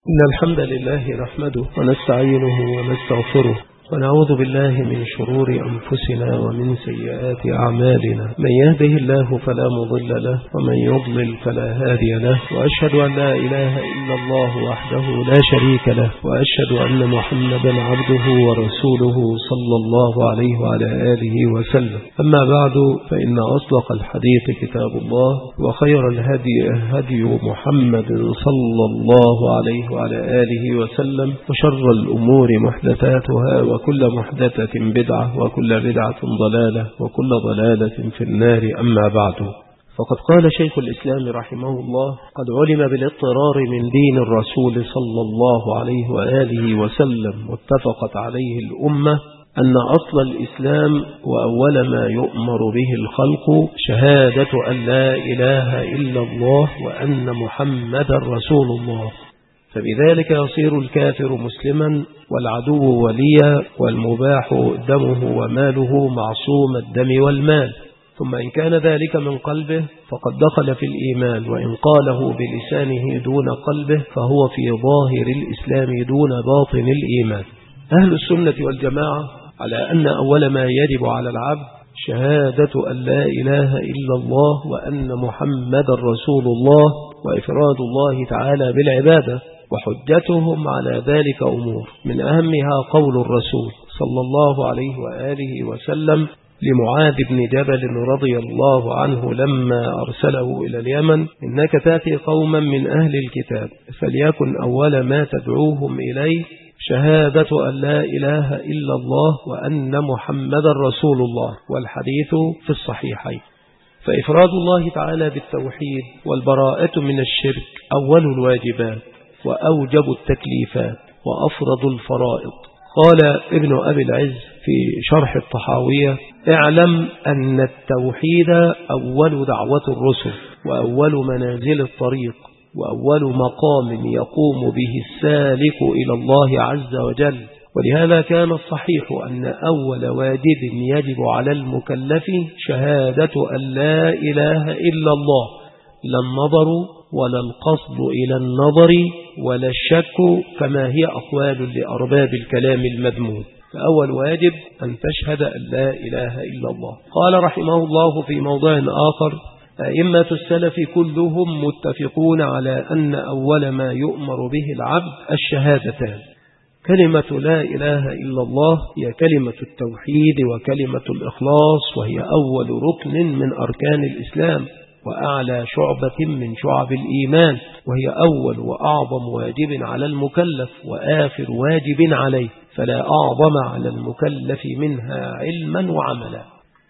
إن الحمد لله نحمده ونستعينه ونستغفره ونعوذ بالله من شرور أنفسنا ومن سيئات أعمالنا. من يهده الله فلا مضل له ومن يضلل فلا هادي له، وأشهد أن لا إله إلا الله وحده لا شريك له، وأشهد أن محمدا عبده ورسوله صلى الله عليه وعلى آله وسلم. أما بعد، فإن أصدق الحديث كتاب الله، وخير الهدي هدي محمد صلى الله عليه وعلى آله وسلم، وشر الأمور محدثاتها، وكل محدثة بدعة، وكل بدعة ضلالة، وكل ضلالة في النار. أما بعد، فقد قال شيخ الإسلام رحمه الله: قد علم بالاضطرار من دين الرسول صلى الله عليه وآله وسلم، واتفقت عليه الأمة، أن أصل الإسلام وأول ما يؤمر به الخلق شهادة أن لا إله إلا الله وأن محمد رسول الله، فبذلك يصير الكافر مسلما، والعدو وليا، والمباح دمه وماله معصوم الدم والمال. ثم إن كان ذلك من قلبه فقد دخل في الإيمان، وإن قاله بلسانه دون قلبه فهو في ظاهر الإسلام دون باطن الإيمان. أهل السنة والجماعة على أن أول ما يجب على العبد شهادة أن لا إله إلا الله وأن محمد رسول الله، وإفراد الله تعالى بالعبادة. وحجتهم على ذلك أمور، من أهمها قول الرسول صلى الله عليه وآله وسلم لمعاذ بن جبل رضي الله عنه لما أرسله إلى اليمن: إنك تأتي قوما من أهل الكتاب، فليكن أول ما تدعوهم إليه شهادة أن لا إله إلا الله وأن محمد رسول الله. والحديث في الصحيحين. فإفراد الله تعالى بالتوحيد والبراءة من الشرك أول الواجبات وأوجب التكليفات وأفرض الفرائض. قال ابن أبي العز في شرح الطحاوية: اعلم أن التوحيد أول دعوة الرسل، وأول منازل الطريق، وأول مقام يقوم به السالك إلى الله عز وجل. ولهذا كان الصحيح أن أول واجب يجب على المكلف شهادة أن لا إله إلا الله، لا النظر ولا القصد إلى النظر ولا الشك كما هي أقوال لأرباب الكلام المذموم. فأول واجب أن تشهد أن لا إله إلا الله. قال رحمه الله في موضع آخر: أئمة السلف كلهم متفقون على أن أول ما يؤمر به العبد الشهادتان. كلمة لا إله إلا الله هي كلمة التوحيد وكلمة الإخلاص، وهي أول ركن من أركان الإسلام وأعلى شعبة من شعب الإيمان، وهي أول وأعظم واجب على المكلف وآخر واجب عليه، فلا أعظم على المكلف منها علما وعملا.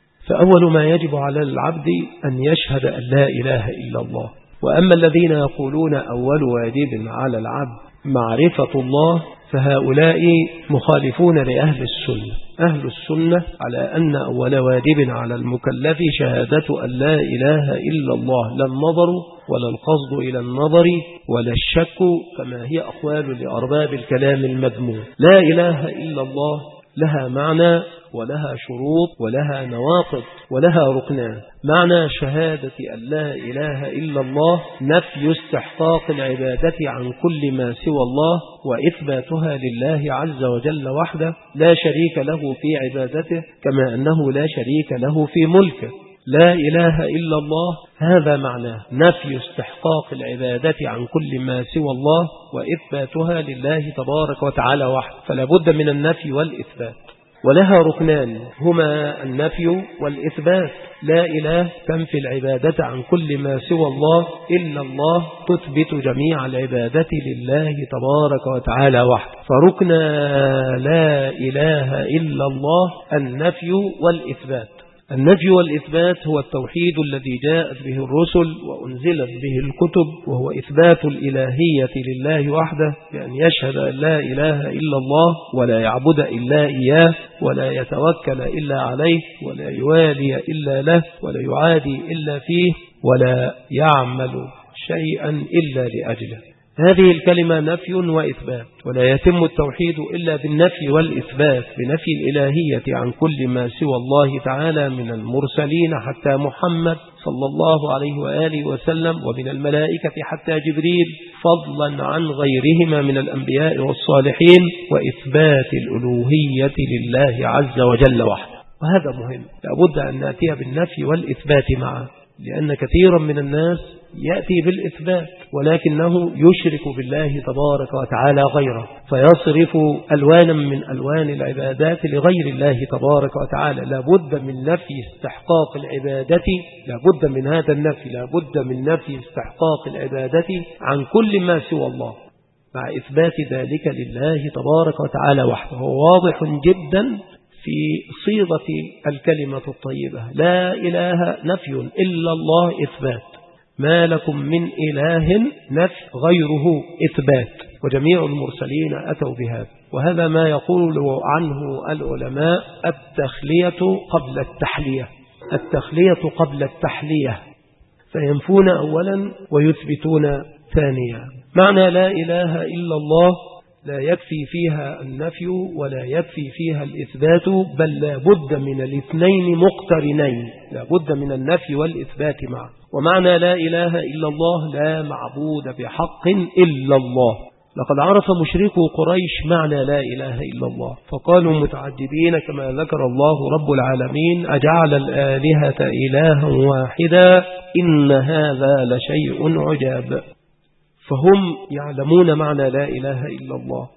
فأول ما يجب على العبد أن يشهد أن لا إله إلا الله. وأما الذين يقولون أول واجب على العبد معرفة الله، فهؤلاء مخالفون لأهل السنة. أهل السنة على أن أول واجب على المكلف شهادة أن لا إله إلا الله، لا النظر ولا القصد إلى النظر ولا الشك كما هي أقوال لأرباب الكلام المذموم. لا إله إلا الله لها معنى ولها شروط ولها نواقض ولها ركنان. معنى شهادة أن لا إله إلا الله نفي استحقاق العبادة عن كل ما سوى الله، وإثباتها لله عز وجل وحده لا شريك له في عبادته، كما أنه لا شريك له في ملكه. لا إله إلا الله هذا معناه نفي استحقاق العبادة عن كل ما سوى الله، وإثباتها لله تبارك وتعالى وحده، فلا بد من النفي والإثبات. ولها ركنان هما النفي والإثبات. لا إله تنفي العبادة عن كل ما سوى الله، إلا الله تثبت جميع العبادة لله تبارك وتعالى وحده. فركن لا إله إلا الله النفي والإثبات. النفي والإثبات هو التوحيد الذي جاءت به الرسل وأنزلت به الكتب، وهو إثبات الإلهية لله وحده، بأن يشهد أن لا إله إلا الله ولا يعبد إلا إياه، ولا يتوكل إلا عليه، ولا يوالي إلا له، ولا يعادي إلا فيه، ولا يعمل شيئا إلا لأجله. هذه الكلمة نفي وإثبات، ولا يتم التوحيد إلا بالنفي والإثبات، بنفي الإلهية عن كل ما سوى الله تعالى من المرسلين حتى محمد صلى الله عليه وآله وسلم، ومن الملائكة حتى جبريل، فضلا عن غيرهما من الأنبياء والصالحين، وإثبات الألوهية لله عز وجل وحده. وهذا مهم، لابد أن نأتي بالنفي والإثبات معا، لأن كثيرا من الناس يأتي بالإثبات ولكنه يشرك بالله تبارك وتعالى غيره، فيصرف ألوانا من ألوان العبادات لغير الله تبارك وتعالى. لابد من نفي استحقاق العبادة، لابد من هذا النفي، لابد من نفي استحقاق العبادة عن كل ما سوى الله، مع إثبات ذلك لله تبارك وتعالى وحده. واضح جدا في صيغة الكلمة الطيبة، لا إله نفي إلا الله إثبات، ما لكم من إله نفي غيره إثبات، وجميع المرسلين أتوا بهذا. وهذا ما يقول عنه العلماء التخلية قبل التحلية، التخلية قبل التحلية، فينفون أولا ويثبتون ثانيا. معنى لا إله إلا الله لا يكفي فيها النفي ولا يكفي فيها الإثبات، بل لا بد من الاثنين مقترنين، لا بد من النفي والإثبات معا. ومعنى لا إله إلا الله لا معبود بحق إلا الله. لقد عرف مشركو قريش معنى لا إله إلا الله، فقالوا متعجبين كما ذكر الله رب العالمين: أجعل الآلهة إلها واحدا إن هذا لشيء عجاب. فهم يعلمون معنى لا إله إلا الله،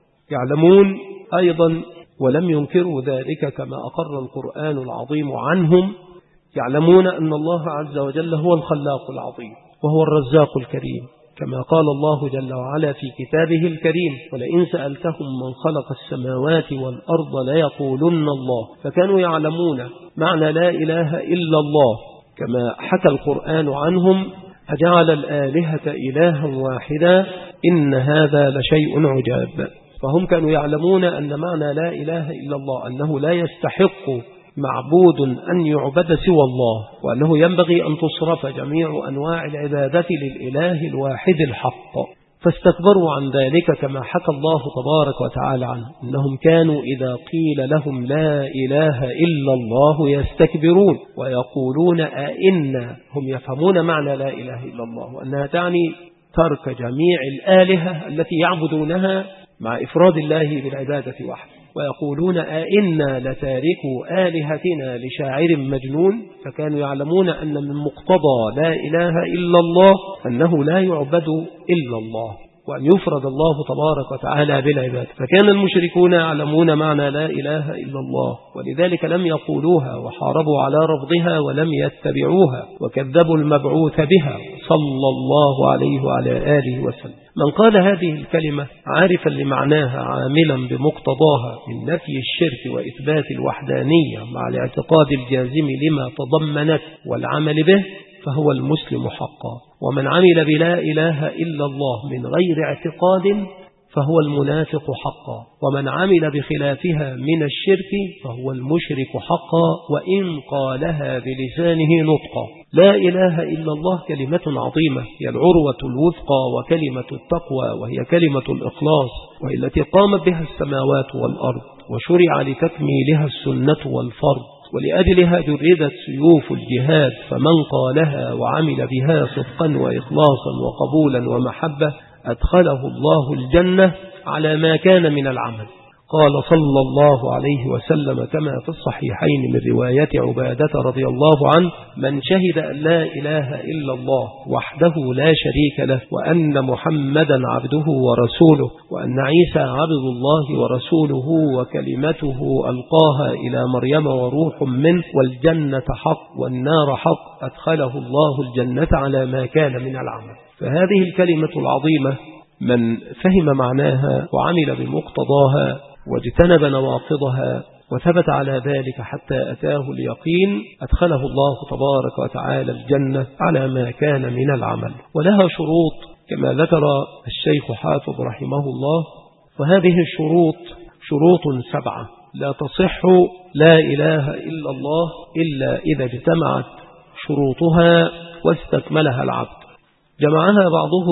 يعلمون أيضا ولم ينكروا ذلك كما أقر القرآن العظيم عنهم، يعلمون أن الله عز وجل هو الخلاق العظيم وهو الرزاق الكريم، كما قال الله جل وعلا في كتابه الكريم: ولئن سألتهم من خلق السماوات والأرض ليقولن الله. فكانوا يعلمون معنى لا إله إلا الله كما حكى القرآن عنهم: أجعل الآلهة إلها واحدا إن هذا لشيء عجاب. فهم كانوا يعلمون أن معنى لا إله إلا الله أنه لا يستحق معبود أن يعبد سوى الله، وأنه ينبغي أن تصرف جميع أنواع العبادة للإله الواحد الحق. فاستكبروا عن ذلك كما حكى الله تبارك وتعالى عنه، إنهم كانوا إذا قيل لهم لا إله إلا الله يستكبرون ويقولون أئنا. هم يفهمون معنى لا إله إلا الله وأنها تعني ترك جميع الآلهة التي يعبدونها مع إفراد الله بالعبادة وحده، ويقولون أئنا لتاركوا آلهتنا لشاعر مجنون. فكانوا يعلمون أن من مقتضى لا إله إلا الله أنه لا يعبد إلا الله، وأن يفرد الله تبارك وتعالى بالعباد. فكان المشركون يعلمون معنى لا إله إلا الله، ولذلك لم يقولوها وحاربوا على رفضها ولم يتبعوها وكذبوا المبعوث بها صلى الله عليه وعلى آله وسلم. من قال هذه الكلمة عارفا لمعناها عاملا بمقتضاها من نفي الشرك وإثبات الوحدانية مع الاعتقاد الجازم لما تضمنت والعمل به، فهو المسلم حقا. ومن عمل بلا إله إلا الله من غير اعتقاد فهو المنافق حقا، ومن عمل بخلافها من الشرك فهو المشرك حقا وإن قالها بلسانه نطقا. لا إله إلا الله كلمة عظيمة، هي العروة الوثقى وكلمة التقوى، وهي كلمة الإخلاص، وهي التي قامت بها السماوات والأرض، وشرع لتكميلها السنة والفرض، ولأجلها جردت سيوف الجهاد. فمن قالها وعمل بها صدقا وإخلاصا وقبولا ومحبة أدخله الله الجنة على ما كان من العمل. قال صلى الله عليه وسلم كما في الصحيحين من رواية عبادة رضي الله عنه: من شهد أن لا إله إلا الله وحده لا شريك له، وأن محمدا عبده ورسوله، وأن عيسى عبد الله ورسوله وكلمته ألقاها إلى مريم وروح منه، والجنة حق والنار حق، أدخله الله الجنة على ما كان من العمل. فهذه الكلمة العظيمة من فهم معناها وعمل بمقتضاها واجتنب نواقضها وثبت على ذلك حتى أتاه اليقين، أدخله الله تبارك وتعالى الجنة على ما كان من العمل. ولها شروط كما ذكر الشيخ حافظ رحمه الله، وهذه الشروط شروط 7 لا تصح لا إله إلا الله إلا إذا اجتمعت شروطها واستكملها العبد. جمعها بعضهم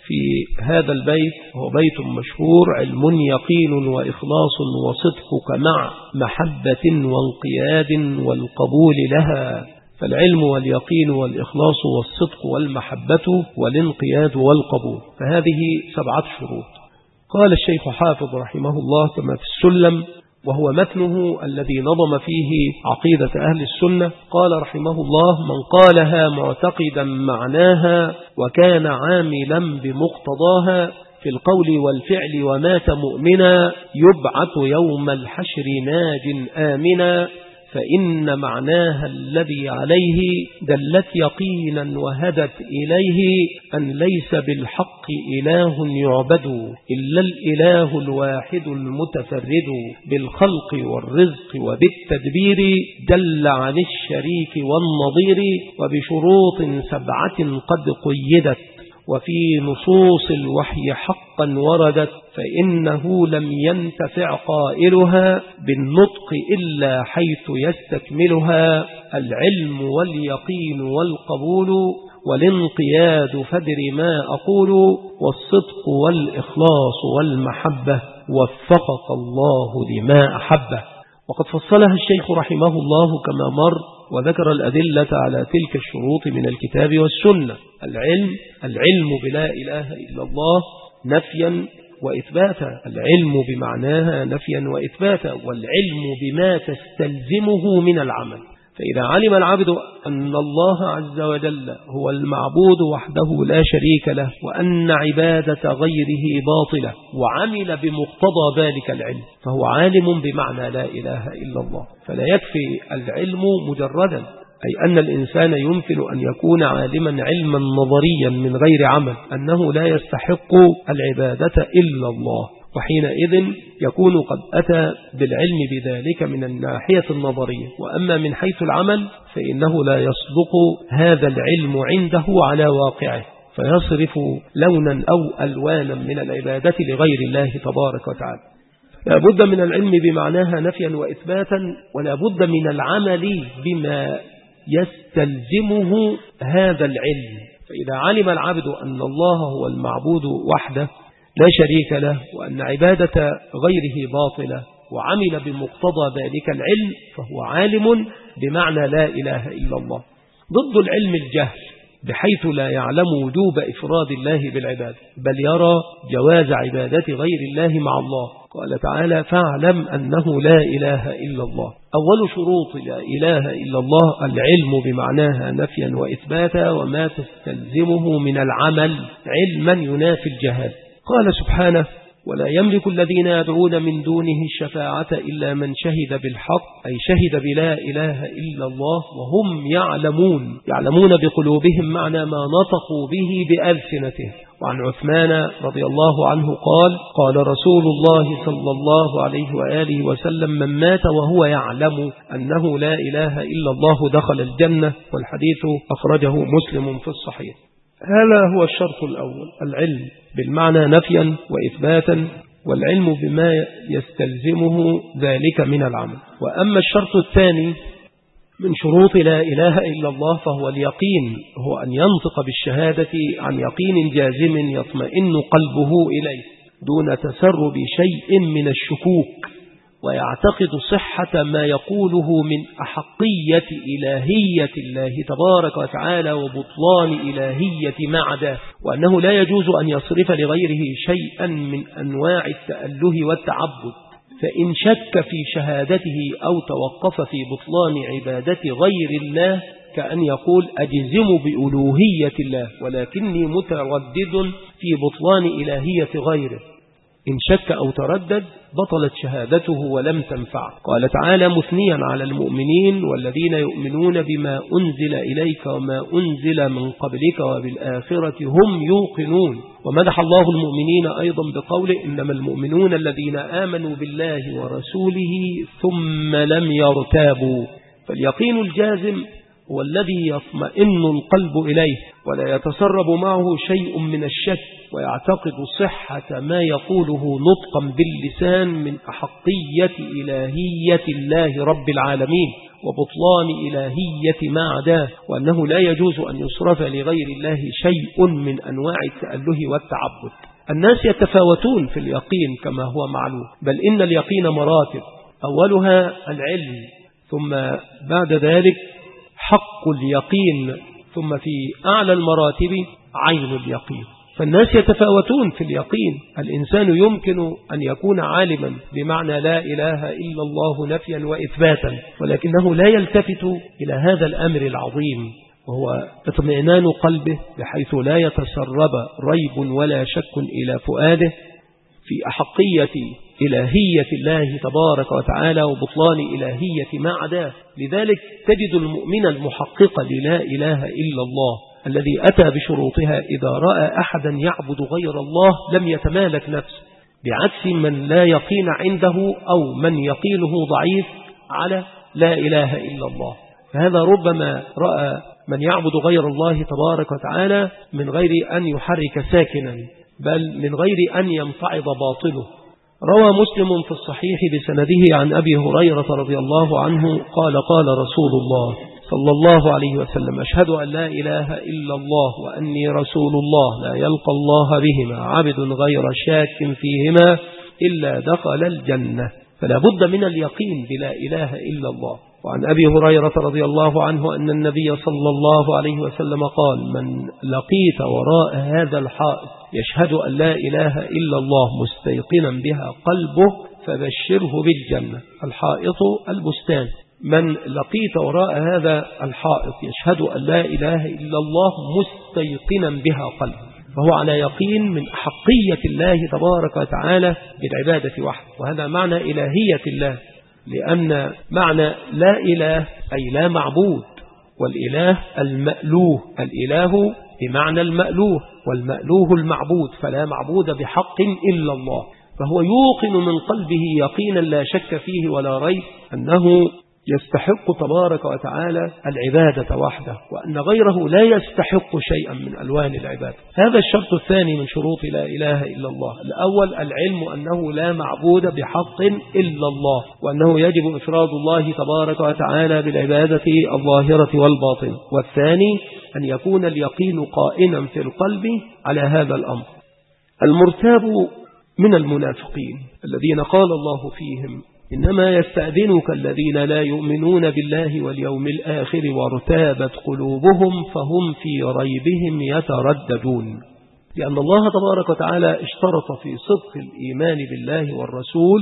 في هذا البيت هو بيت مشهور: علم يقين وإخلاص وصدقك مع محبة وانقياد والقبول لها. فالعلم واليقين والإخلاص والصدق والمحبة والانقياد والقبول، فهذه 7 شروط. قال الشيخ حافظ رحمه الله كما في السلم، وهو متنه الذي نظم فيه عقيدة أهل السنة، قال رحمه الله: من قالها معتقدا معناها وكان عاملا بمقتضاها في القول والفعل ومات مؤمنا يبعث يوم الحشر ناج آمنا، فإن معناها الذي عليه دلت يقينا وهدت إليه أن ليس بالحق إله يعبد إلا الإله الواحد المتفرد بالخلق والرزق وبالتدبير، دل عن الشريك والنظير، وبشروط 7 قد قيدت وفي نصوص الوحي حقا وردت، فإنه لم ينتفع قائلها بالنطق إلا حيث يستكملها: العلم واليقين والقبول والانقياد فدر ما أقول، والصدق والإخلاص والمحبة وفقك الله لما أحبه. وقد فصلها الشيخ رحمه الله كما مر، وذكر الأدلة على تلك الشروط من الكتاب والسنة. العلم بلا إله إلا الله نفيا وإثباتا، العلم بمعناها نفيا وإثباتا، والعلم بما تستلزمه من العمل. فإذا علم العبد أن الله عز وجل هو المعبود وحده لا شريك له، وأن عبادة غيره باطلة، وعمل بمقتضى ذلك العلم، فهو عالم بمعنى لا إله إلا الله. فلا يكفي العلم مجردا، أي أن الإنسان يمكن أن يكون عالما علما نظريا من غير عمل، أنه لا يستحق العبادة إلا الله، وحينئذ يكون قد أتى بالعلم بذلك من الناحية النظرية. وأما من حيث العمل فإنه لا يصدق هذا العلم عنده على واقعه، فيصرف لونا أو ألوانا من العبادة لغير الله تبارك وتعالى. لا بد من العلم بمعناها نفيا وإثباتا، ولا بد من العمل بما يستلزمه هذا العلم. فإذا علم العبد أن الله هو المعبود وحده لا شريك له، وأن عبادة غيره باطلة، وعمل بمقتضى ذلك العلم، فهو عالم بمعنى لا إله إلا الله. ضد العلم الجهل، بحيث لا يعلم وجوب إفراد الله بالعبادة، بل يرى جواز عبادة غير الله مع الله. قال تعالى: فاعلم أنه لا إله إلا الله. أول شروط لا إله إلا الله العلم بمعناها نفيا وإثباتا، وما تستلزمه من العمل علما ينافي الجهل. قال سبحانه: ولا يملك الذين يدعون من دونه الشفاعة إلا من شهد بالحق، أي شهد بلا إله إلا الله وهم يعلمون بقلوبهم معنى ما نطقوا به بألسنتهم. وعن عثمان رضي الله عنه قال رسول الله صلى الله عليه وآله وسلم: من مات وهو يعلم أنه لا إله إلا الله دخل الجنة. والحديث أخرجه مسلم في الصحيح. هذا هو الشرط الأول، العلم بالمعنى نفيا وإثباتا، والعلم بما يستلزمه ذلك من العمل. وأما الشرط الثاني من شروط لا إله إلا الله فهو اليقين، هو أن ينطق بالشهادة عن يقين جازم يطمئن قلبه إليه دون تسرب شيء من الشكوك، ويعتقد صحة ما يقوله من أحقية إلهية الله تبارك وتعالى وبطلان إلهية ما عداه، وأنه لا يجوز أن يصرف لغيره شيئا من أنواع التأله والتعبد. فإن شك في شهادته أو توقف في بطلان عبادة غير الله، كأن يقول: أجزم بألوهية الله ولكني متردد في بطلان إلهية غيره، إن شك أو تردد بطلت شهادته ولم تنفع. قال تعالى مثنيا على المؤمنين: والذين يؤمنون بما أنزل إليك وما أنزل من قبلك وبالآخرة هم يوقنون. ومدح الله المؤمنين أيضا بقوله: إنما المؤمنون الذين آمنوا بالله ورسوله ثم لم يرتابوا. فاليقين الجازم والذي يطمئن القلب إليه ولا يتسرب معه شيء من الشك، ويعتقد صحة ما يقوله نطقا باللسان من أحقية إلهية الله رب العالمين وبطلان إلهية ما عداه، وأنه لا يجوز أن يصرف لغير الله شيء من أنواع التأله والتعبد. الناس يتفاوتون في اليقين كما هو معلوم، بل إن اليقين مراتب، أولها العلم، ثم بعد ذلك حق اليقين، ثم في أعلى المراتب عين اليقين. فالناس يتفاوتون في اليقين. الإنسان يمكن أن يكون عالما بمعنى لا إله إلا الله نفيا وإثباتا، ولكنه لا يلتفت إلى هذا الأمر العظيم، وهو اطمئنان قلبه بحيث لا يتسرب ريب ولا شك إلى فؤاده في أحقية إلهية الله تبارك وتعالى وبطلان إلهية ما عداه. لذلك تجد المؤمن المحقق للا إله إلا الله الذي أتى بشروطها إذا رأى أحدا يعبد غير الله لم يتمالك نفسه، بعكس من لا يقين عنده أو من يقينه ضعيف على لا إله إلا الله. فهذا ربما رأى من يعبد غير الله تبارك وتعالى من غير أن يحرك ساكنا، بل من غير أن ينفعض باطله. روى مسلم في الصحيح بسنده عن أبي هريرة رضي الله عنه قال قال رسول الله صلى الله عليه وسلم: أشهد أن لا إله إلا الله وأني رسول الله، لا يلقى الله بهما عبد غير شاك فيهما إلا دخل الجنة. فلا بد من اليقين بلا إله إلا الله. وعن أبي هريرة رضي الله عنه أن النبي صلى الله عليه وسلم قال: من لقيت وراء هذا الحائط يشهد أن لا إله إلا الله مستيقنا بها قلبه فبشره بالجنة. الحائط البستان. من لقيت وراء هذا الحائط يشهد أن لا إله إلا الله مستيقنا بها قلبه، فهو على يقين من أحقية الله تبارك وتعالى بالعبادة وحده. وهذا معنى إلهية الله، لأن معنى لا إله أي لا معبود، والإله المألوه. الإله بمعنى المألوه، والمألوه المعبود، فلا معبود بحق إلا الله. فهو يوقن من قلبه يقينا لا شك فيه ولا ريب أنه يستحق تبارك وتعالى العبادة وحده، وأن غيره لا يستحق شيئا من ألوان العبادة. هذا الشرط الثاني من شروط لا إله إلا الله. الأول العلم أنه لا معبود بحق إلا الله، وأنه يجب إفراد الله تبارك وتعالى بالعبادة الظاهرة والباطنة. والثاني أن يكون اليقين قائما في القلب على هذا الأمر. المرتاب من المنافقين الذين قال الله فيهم: إنما يستأذنك الذين لا يؤمنون بالله واليوم الآخر وارتابت قلوبهم فهم في ريبهم يترددون. لأن الله تبارك وتعالى اشترط في صدق الإيمان بالله والرسول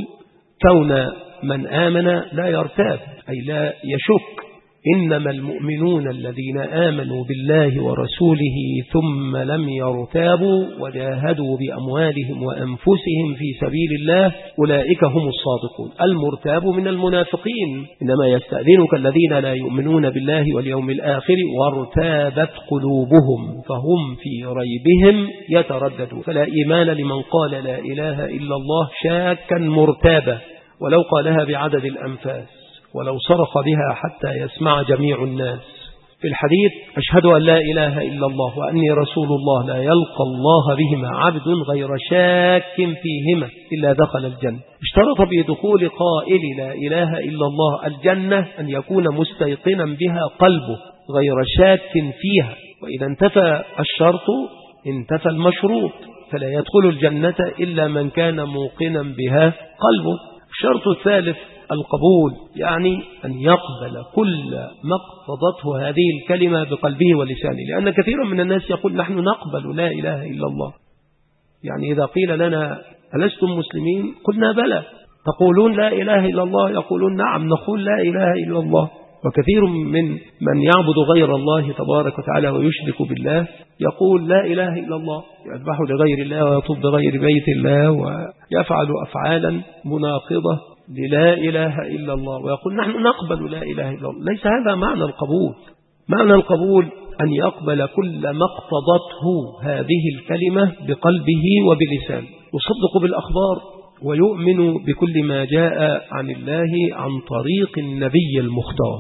كون من آمن لا يرتاب، أي لا يشك. إنما المؤمنون الذين آمنوا بالله ورسوله ثم لم يرتابوا وجاهدوا بأموالهم وأنفسهم في سبيل الله أولئك هم الصادقون. المرتاب من المنافقين. إنما يستأذنك الذين لا يؤمنون بالله واليوم الآخر وارتابت قلوبهم فهم في ريبهم يترددون. فلا إيمان لمن قال لا إله إلا الله شاكا مرتابا، ولو قالها بعدد الأنفاس، ولو صرخ بها حتى يسمع جميع الناس. في الحديث: أشهد أن لا إله إلا الله وأني رسول الله، لا يلقى الله بهما عبد غير شاك فيهما إلا دخل الجنة. اشترط بدخول قائل لا إله إلا الله الجنة أن يكون مستيقنا بها قلبه غير شاك فيها، وإذا انتفى الشرط انتفى المشروط، فلا يدخل الجنة إلا من كان موقنا بها قلبه. الشرط الثالث القبول، يعني أن يقبل كل ما اقتضته هذه الكلمة بقلبه ولسانه. لأن كثيرا من الناس يقول: نحن نقبل لا إله إلا الله. يعني إذا قيل لنا: ألستم مسلمين؟ قلنا: بلى. تقولون لا إله إلا الله؟ يقولون: نعم نقول لا إله إلا الله. وكثير من يعبد غير الله تبارك وتعالى ويشرك بالله يقول لا إله إلا الله، يذبح لغير الله ويطوف بغير بيت الله ويفعل أفعالا مناقضة للا إله إلا الله، ويقول: نحن نقبل لا إله إلا الله. ليس هذا معنى القبول. معنى القبول أن يقبل كل ما اقتضته هذه الكلمة بقلبه وبلسانه، يصدق بالأخبار ويؤمن بكل ما جاء عن الله عن طريق النبي المختار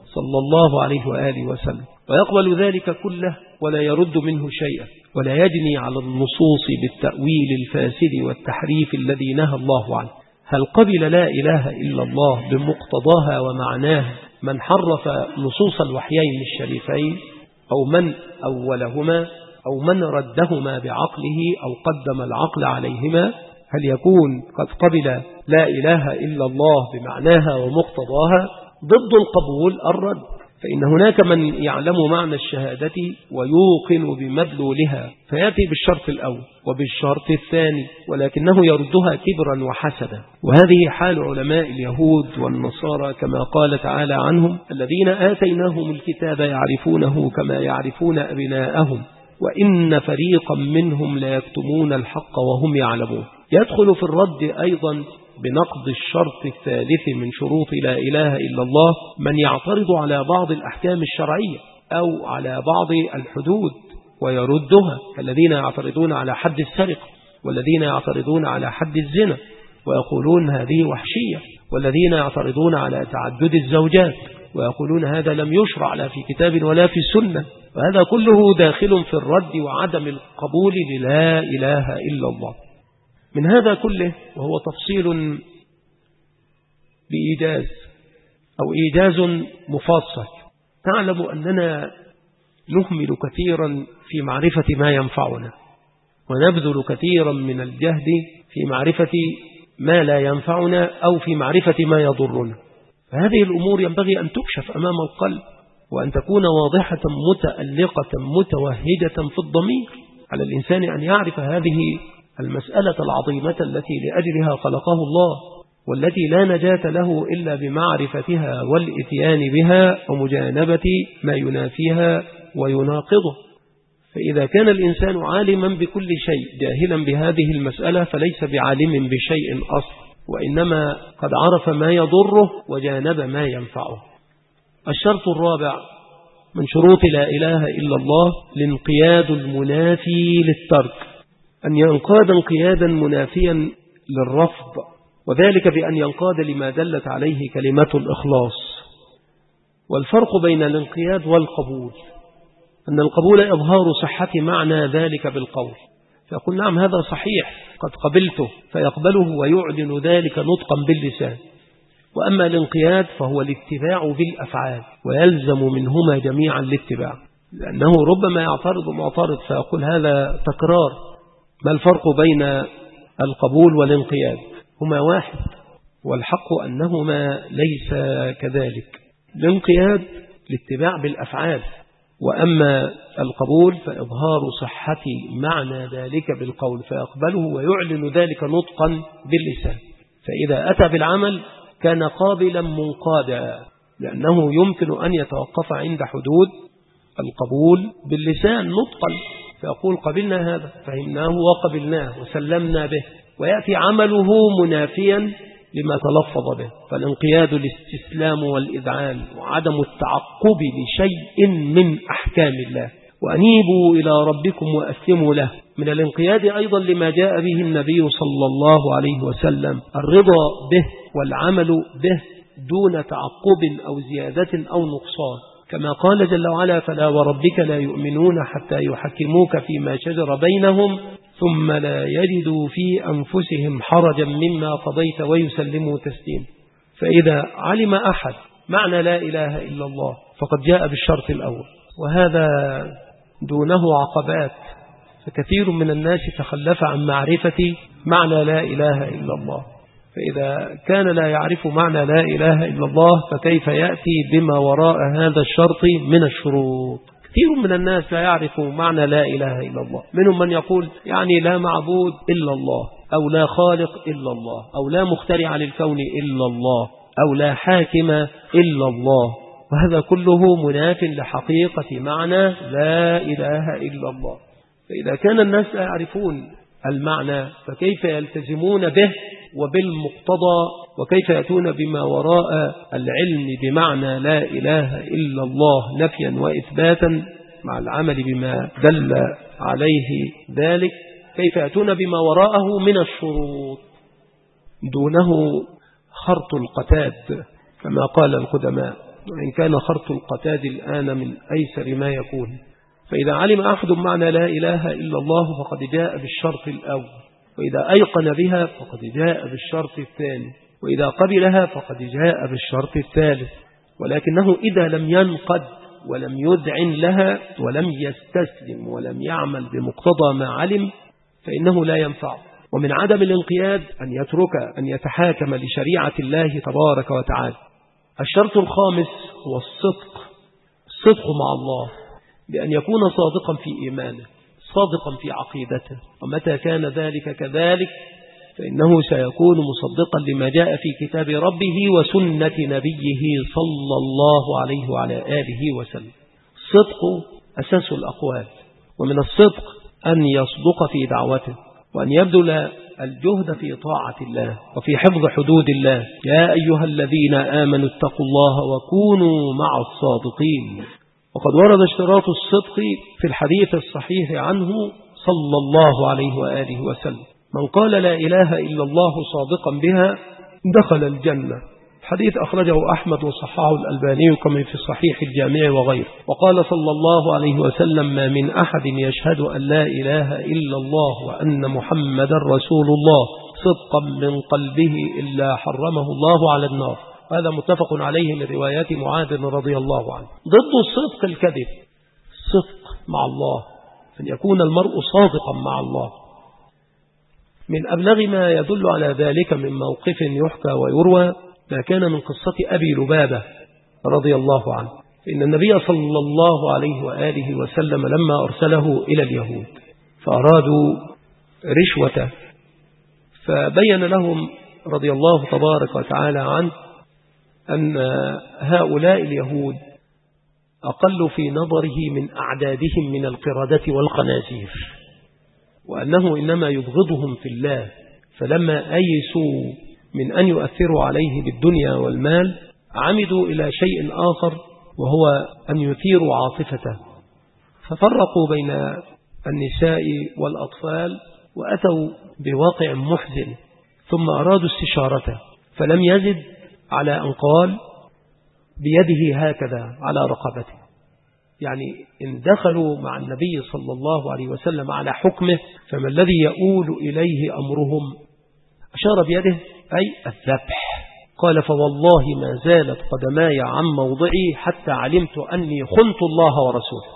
صلى الله عليه وآله وسلم، ويقبل ذلك كله ولا يرد منه شيئا، ولا يجني على النصوص بالتأويل الفاسد والتحريف الذي نهى الله عنه. هل قبل لا إله إلا الله بمقتضاها ومعناها من حرف نصوص الوحيين الشريفين، أو من أولهما، أو من ردهما بعقله أو قدم العقل عليهما؟ هل يكون قد قبل لا إله إلا الله بمعناها ومقتضاها؟ ضد القبول الرد، فإن هناك من يعلم معنى الشهادة ويوقن بمدلولها فيأتي بالشرط الأول وبالشرط الثاني، ولكنه يردها كبرا وحسدا. وهذه حال علماء اليهود والنصارى كما قال تعالى عنهم: الذين آتيناهم الكتاب يعرفونه كما يعرفون أبناءهم وإن فريقا منهم لا يكتمون الحق وهم يعلمون. يدخل في الرد أيضا بنقض الشرط الثالث من شروط لا إله إلا الله من يعترض على بعض الأحكام الشرعية أو على بعض الحدود ويردها، كالذين يعترضون على حد السرقة، والذين يعترضون على حد الزنا ويقولون هذه وحشية، والذين يعترضون على تعدد الزوجات ويقولون هذا لم يشرع لا في كتاب ولا في سنة. وهذا كله داخل في الرد وعدم القبول للا إله إلا الله. من هذا كله وهو تفصيل بإيجاز أو إيجاز مفصل، تعلم أننا نهمل كثيرا في معرفة ما ينفعنا، ونبذل كثيرا من الجهد في معرفة ما لا ينفعنا أو في معرفة ما يضرنا. فهذه الأمور ينبغي أن تكشف أمام القلب، وأن تكون واضحة متألقة متوهجة في الضمير. على الإنسان أن يعرف هذه المسألة العظيمة التي لأجلها خلقه الله، والتي لا نجاة له إلا بمعرفتها والإتيان بها ومجانبة ما ينافيها ويناقضه. فإذا كان الإنسان عالما بكل شيء جاهلا بهذه المسألة فليس بعالم بشيء أصلا، وإنما قد عرف ما يضره وجانب ما ينفعه. الشرط الرابع من شروط لا إله إلا الله الانقياد المنافي للترك، أن ينقاد انقيادا منافيا للرفض، وذلك بأن ينقاد لما دلت عليه كلمة الإخلاص. والفرق بين الانقياد والقبول أن القبول إظهار صحة معنى ذلك بالقول، فيقول نعم هذا صحيح قد قبلته، فيقبله ويعلن ذلك نطقا باللسان. وأما الانقياد فهو الاتباع بالأفعال، ويلزم منهما جميعا الاتباع، لأنه ربما يعترض معترض فيقول هذا تكرار. ما الفرق بين القبول والانقياد؟ هما واحد، والحق أنهما ليس كذلك. الانقياد الاتباع بالأفعال، وأما القبول فإظهار صحة معنى ذلك بالقول فيقبله ويعلن ذلك نطقا باللسان. فإذا أتى بالعمل كان قابلا منقادا، لأنه يمكن أن يتوقف عند حدود القبول باللسان نطقا، فيقول قبلنا هذا، فهمناه وقبلناه وسلمنا به، ويأتي عمله منافيا لما تلفظ به. فالانقياد الاستسلام والإذعان وعدم التعقب لشيء من أحكام الله. وأنيبوا إلى ربكم وأسلموا له. من الانقياد أيضا لما جاء به النبي صلى الله عليه وسلم الرضا به والعمل به دون تعقب أو زيادة أو نقصان، كما قال جل وعلا: فلا وربك لا يؤمنون حتى يحكموك فيما شجر بينهم ثم لا يجدوا في أنفسهم حرجا مما قضيت ويسلموا تسليما. فإذا علم أحد معنى لا إله إلا الله فقد جاء بالشرط الأول، وهذا دونه عقبات، فكثير من الناس تخلف عن معرفة معنى لا إله إلا الله. فإذا كان لا يعرف معنى لا إله إلا الله فكيف يأتي بما وراء هذا الشرط من الشروط؟ كثير من الناس لا يعرف معنى لا إله إلا الله، منهم من يقول يعني لا معبود إلا الله، أو لا خالق إلا الله، أو لا مخترع للكون إلا الله، أو لا حاكم إلا الله، وهذا كله مناف لحقيقة معنى لا إله إلا الله. فإذا كان الناس لا يعرفون المعنى فكيف يلتزمون به وبالمقتضى، وكيف يأتون بما وراء العلم بمعنى لا إله إلا الله نفيا وإثباتا مع العمل بما دل عليه ذلك؟ كيف يأتون بما وراءه من الشروط دونه خرط القتاد كما قال القدماء. وإن كان خرط القتاد الآن من أيسر ما يكون. فإذا علم أحد معنى لا إله إلا الله فقد جاء بالشرط الأول، وإذا أيقن بها فقد جاء بالشرط الثاني، وإذا قبلها فقد جاء بالشرط الثالث. ولكنه إذا لم ينقد ولم يذعن لها ولم يستسلم ولم يعمل بمقتضى ما علم فإنه لا ينفع. ومن عدم الانقياد أن يترك أن يتحاكم لشريعة الله تبارك وتعالى. الشرط الخامس هو الصدق مع الله، بأن يكون صادقا في إيمانه، صادقا في عقيدته، ومتى كان ذلك كذلك فإنه سيكون مصدقا لما جاء في كتاب ربه وسنة نبيه صلى الله عليه وعلى آله وسلم. الصدق أساس الأقوال، ومن الصدق أن يصدق في دعوته، وأن يبذل الجهد في طاعة الله وفي حفظ حدود الله. يا أيها الذين آمنوا اتقوا الله وكونوا مع الصادقين. وقد ورد اشتراط الصدق في الحديث الصحيح عنه صلى الله عليه وآله وسلم: من قال لا إله إلا الله صادقا بها دخل الجنة. حديث أخرجه أحمد وصححه الألباني كما في صحيح الجامع وغيره. وقال صلى الله عليه وسلم: ما من أحد يشهد أن لا إله إلا الله وأن محمدا رسول الله صدقا من قلبه إلا حرمه الله على النار. هذا متفق عليه من روايات معاذ رضي الله عنه. ضد الصدق الكذب، الصدق مع الله، أن يكون المرء صادقا مع الله. من أبلغ ما يدل على ذلك من موقف يحكى ويروى ما كان من قصة أبي لبابة رضي الله عنه. إن النبي صلى الله عليه وآله وسلم لما أرسله إلى اليهود فأرادوا رشوة، فبين لهم رضي الله تبارك وتعالى عنه أن هؤلاء اليهود أقل في نظره من أعدادهم من القردة والخنازير، وأنه إنما يبغضهم في الله. فلما أيسوا من أن يؤثروا عليه بالدنيا والمال عمدوا إلى شيء آخر، وهو أن يثيروا عاطفته، ففرقوا بين النساء والأطفال وأتوا بواقع محزن، ثم أرادوا استشارته فلم يزد على أن قال بيده هكذا على رقبته. يعني إن دخلوا مع النبي صلى الله عليه وسلم على حكمه فما الذي يؤول إليه أمرهم؟ أشار بيده أي الذبح. قال: فوالله ما زالت قدماي عن موضعي حتى علمت أني خنت الله ورسوله.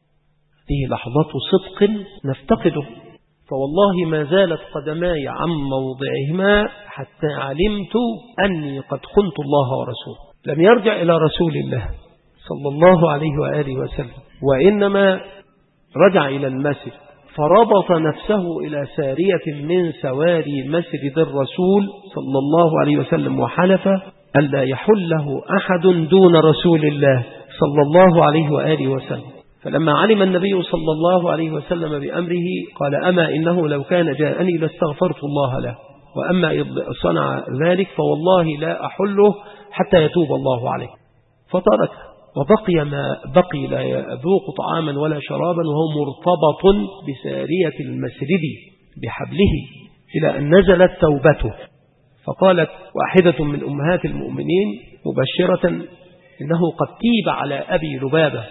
هذه لحظة صدق نفتقده. فوالله ما زالت قدماي عن موضعهما حتى علمت أني قد خنت الله ورسوله. لم يرجع إلى رسول الله صلى الله عليه وآله وسلم، وإنما رجع إلى المسجد فربط نفسه إلى سارية من سواري مسجد الرسول صلى الله عليه وسلم وحلف أن لا يحله أحد دون رسول الله صلى الله عليه وآله وسلم. فلما علم النبي صلى الله عليه وسلم بأمره قال: أما إنه لو كان جاءني لاستغفرت الله له، وأما إذ صنع ذلك فوالله لا أحله حتى يتوب الله عليه. فترك، وبقي ما بقي لا يذوق طعاما ولا شرابا وهو مرتبط بسارية المسجد بحبله إلى أن نزلت توبته. فقالت واحدة من أمهات المؤمنين مبشرة إنه قد تيب على أبي لبابة،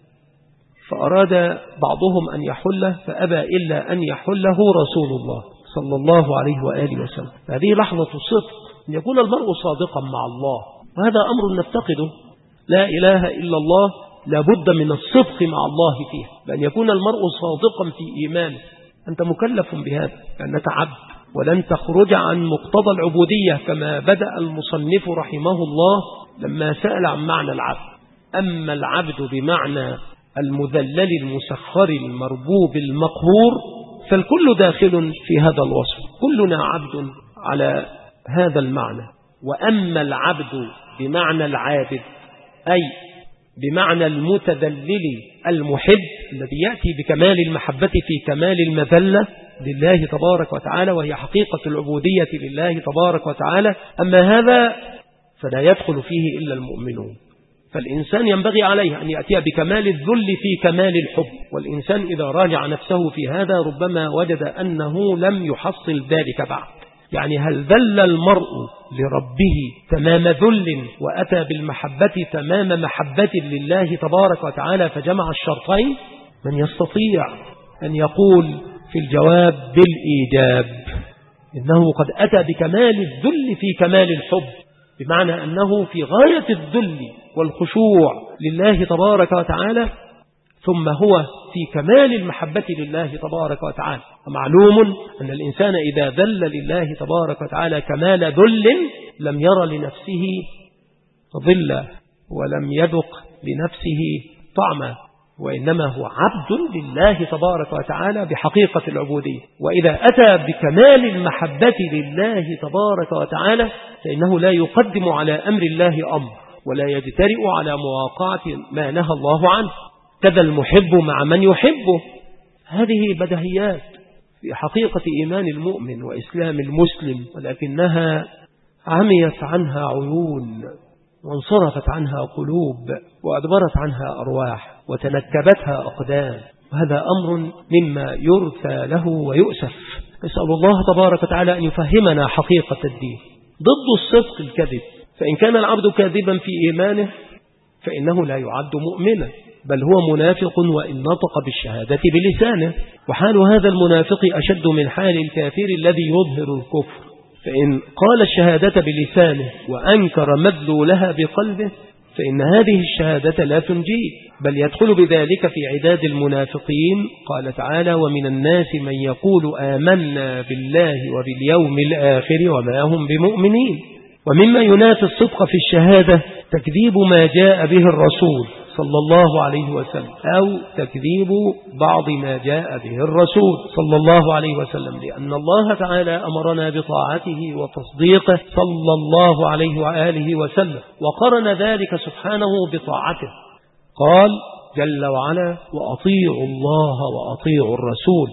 فأراد بعضهم أن يحله فأبى إلا أن يحله رسول الله صلى الله عليه وآله وسلم. هذه لحظة صدق، أن يكون المرء صادقا مع الله، وهذا أمر نفتقده. لا إله إلا الله لابد من الصدق مع الله فيه، بأن يكون المرء صادقا في إيمانه. أنت مكلف بهذا أنك عبد، ولن تخرج عن مقتضى العبودية كما بدأ المصنف رحمه الله لما سأل عن معنى العبد. أما العبد بمعنى المذلل المسخر المربوب المقهور فالكل داخل في هذا الوصف، كلنا عبد على هذا المعنى. وأما العبد بمعنى العابد أي بمعنى المتذلل المحب الذي يأتي بكمال المحبة في كمال المذلة لله تبارك وتعالى، وهي حقيقة العبودية لله تبارك وتعالى. أما هذا فلا يدخل فيه إلا المؤمنون. فالإنسان ينبغي عليه أن يأتي بكمال الذل في كمال الحب، والإنسان إذا راجع نفسه في هذا ربما وجد أنه لم يحصل ذلك بعد. يعني هل ذل المرء لربه تمام ذل وأتى بالمحبة تمام محبة لله تبارك وتعالى فجمع الشرطين، من يستطيع أن يقول في الجواب بالإيجاب إنه قد أتى بكمال الذل في كمال الحب، بمعنى أنه في غاية الذل والخشوع لله تبارك وتعالى، ثم هو في كمال المحبة لله تبارك وتعالى. ومعلوم أن الإنسان إذا ذل لله تبارك وتعالى كمال ذل لم ير لنفسه ظلا ولم يذق لنفسه طعما، وإنما هو عبد لله تبارك وتعالى بحقيقة العبودية. وإذا أتى بكمال المحبة لله تبارك وتعالى فإنه لا يقدم على أمر الله أمر ولا يجترئ على مواقعة ما نهى الله عنه. كذا المحب مع من يحبه. هذه بدهيات في حقيقة إيمان المؤمن وإسلام المسلم، ولكنها عميت عنها عيون وانصرفت عنها قلوب وأدبرت عنها أرواح وتنكبتها أقدام، وهذا أمر مما يرثى له ويؤسف. نسأل الله تبارك وتعالى أن يفهمنا حقيقة الدين. ضد الصدق الكذب، فإن كان العبد كاذبا في إيمانه فإنه لا يعد مؤمنا، بل هو منافق وإن نطق بالشهادة بلسانه، وحال هذا المنافق أشد من حال الكافر الذي يظهر الكفر. فإن قال الشهادة بلسانه وأنكر مدلولها بقلبه فإن هذه الشهادة لا تنجيه، بل يدخل بذلك في عداد المنافقين. قال تعالى: ومن الناس من يقول آمنا بالله وباليوم الآخر وما هم بمؤمنين. ومما ينافي الصدق في الشهادة تكذيب ما جاء به الرسول صلى الله عليه وسلم، أو تكذيب بعض ما جاء به الرسول صلى الله عليه وسلم، لأن الله تعالى أمرنا بطاعته وتصديقه صلى الله عليه وآله وسلم، وقرن ذلك سبحانه بطاعته. قال جل وعلا: وأطيعوا الله وأطيعوا الرسول،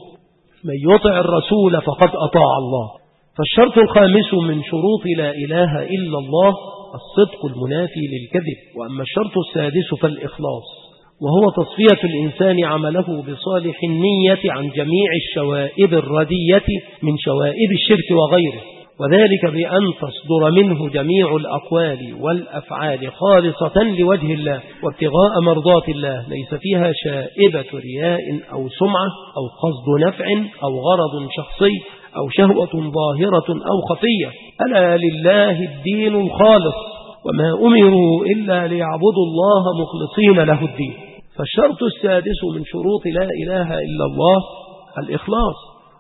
من يطع الرسول فقد أطاع الله. فالشرط الخامس من شروط لا إله إلا الله الصدق المنافي للكذب. وأما الشرط السادس فالإخلاص، وهو تصفية الإنسان عمله بصالح النية عن جميع الشوائب الردية من شوائب الشرك وغيره، وذلك بأن تصدر منه جميع الأقوال والأفعال خالصة لوجه الله وابتغاء مرضات الله، ليس فيها شائبة رياء أو سمعة أو قصد نفع أو غرض شخصي أو شهوة ظاهرة أو خفية. ألا لله الدين الخالص، وما أمروا إلا ليعبدوا الله مخلصين له الدين. فالشرط السادس من شروط لا إله إلا الله الإخلاص،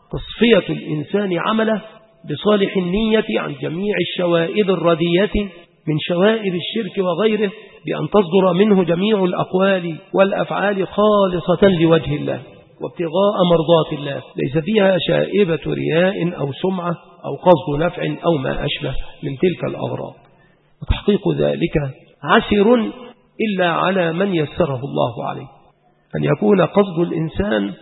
تصفية الإنسان عمله بصالح النية عن جميع الشوائب الردية من شوائب الشرك وغيره، بأن تصدر منه جميع الأقوال والأفعال خالصة لوجه الله وابتغاء مرضات الله، ليس فيها شائبة رياء أو سمعة أو قصد نفع أو ما أشبه من تلك الأغراض. وتحقيق ذلك عسر إلا على من يسره الله عليه، أن يكون قصد الإنسان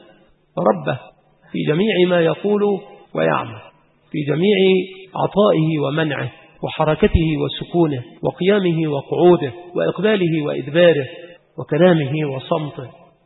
ربه في جميع ما يقول ويعمل، في جميع عطائه ومنعه وحركته وسكونه وقيامه وقعوده وإقباله وإدباره وكلامه وصمته.